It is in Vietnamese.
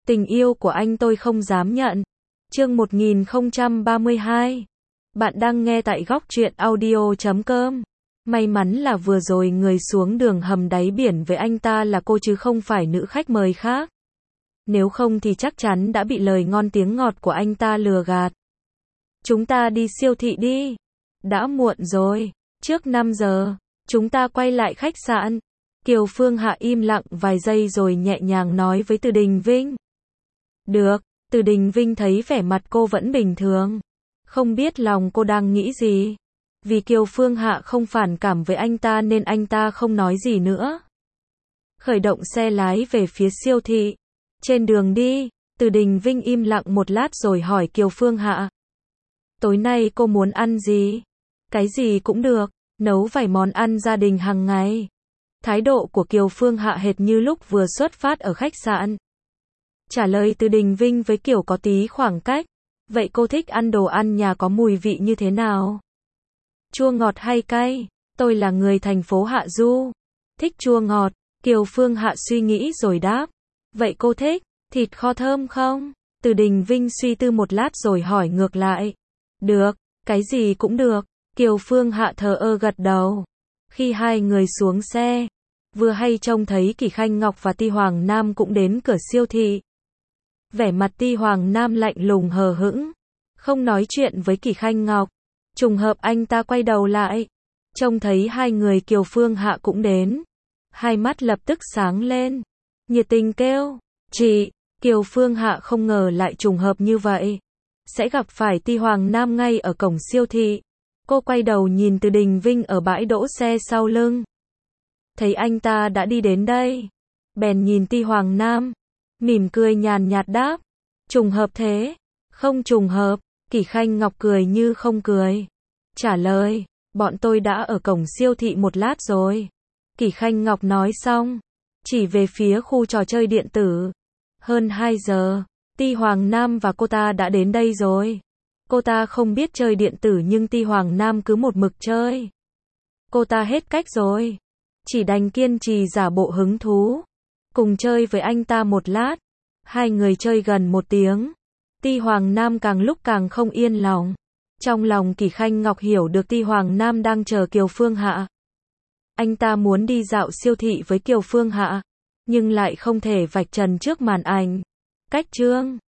Tình yêu của anh tôi không dám nhận. Chương 1032. Bạn đang nghe tại góc truyện audio.com. May mắn là vừa rồi người xuống đường hầm đáy biển với anh ta là cô chứ không phải nữ khách mời khác. Nếu không thì chắc chắn đã bị lời ngon tiếng ngọt của anh ta lừa gạt. Chúng ta đi siêu thị đi. Đã muộn rồi. Trước 5 giờ, chúng ta quay lại khách sạn. Kiều Phương Hạ im lặng vài giây rồi nhẹ nhàng nói với Từ Đình Vinh. Được, Từ Đình Vinh thấy vẻ mặt cô vẫn bình thường. Không biết lòng cô đang nghĩ gì. Vì Kiều Phương Hạ không phản cảm với anh ta nên anh ta không nói gì nữa. Khởi động xe lái về phía siêu thị. Trên đường đi, Từ Đình Vinh im lặng một lát rồi hỏi Kiều Phương Hạ. Tối nay cô muốn ăn gì? Cái gì cũng được, nấu vài món ăn gia đình hàng ngày. Thái độ của Kiều Phương Hạ hệt như lúc vừa xuất phát ở khách sạn. Trả lời Từ Đình Vinh với kiểu có tí khoảng cách. Vậy cô thích ăn đồ ăn nhà có mùi vị như thế nào? Chua ngọt hay cay? Tôi là người thành phố Hạ Du. Thích chua ngọt. Kiều Phương Hạ suy nghĩ rồi đáp. Vậy cô thích thịt kho thơm không? Từ Đình Vinh suy tư một lát rồi hỏi ngược lại. Được, cái gì cũng được. Kiều Phương Hạ thờ ơ gật đầu. Khi hai người xuống xe, vừa hay trông thấy Kỷ Khanh Ngọc và Ti Hoàng Nam cũng đến cửa siêu thị. Vẻ mặt Ti Hoàng Nam lạnh lùng hờ hững, không nói chuyện với Kỷ Khanh Ngọc. Trùng hợp anh ta quay đầu lại, trông thấy hai người Kiều Phương Hạ cũng đến. Hai mắt lập tức sáng lên, nhiệt tình kêu, chị. Kiều Phương Hạ không ngờ lại trùng hợp như vậy, sẽ gặp phải Ti Hoàng Nam ngay ở cổng siêu thị. Cô quay đầu nhìn Từ Đình Vinh ở bãi đỗ xe sau lưng. Thấy anh ta đã đi đến đây, bèn nhìn Ti Hoàng Nam, mỉm cười nhàn nhạt đáp. Trùng hợp thế? Không trùng hợp. Kỷ Khanh Ngọc cười như không cười. Trả lời, bọn tôi đã ở cổng siêu thị một lát rồi. Kỷ Khanh Ngọc nói xong, chỉ về phía khu trò chơi điện tử. Hơn 2 giờ, Ti Hoàng Nam và cô ta đã đến đây rồi. Cô ta không biết chơi điện tử nhưng Ti Hoàng Nam cứ một mực chơi. Cô ta hết cách rồi, chỉ đành kiên trì giả bộ hứng thú. Cùng chơi với anh ta một lát. Hai người chơi gần 1 tiếng. Ti Hoàng Nam càng lúc càng không yên lòng. Trong lòng Kỷ Khanh Ngọc hiểu được Ti Hoàng Nam đang chờ Kiều Phương Hạ. Anh ta muốn đi dạo siêu thị với Kiều Phương Hạ, nhưng lại không thể vạch trần trước màn ảnh. Cách chương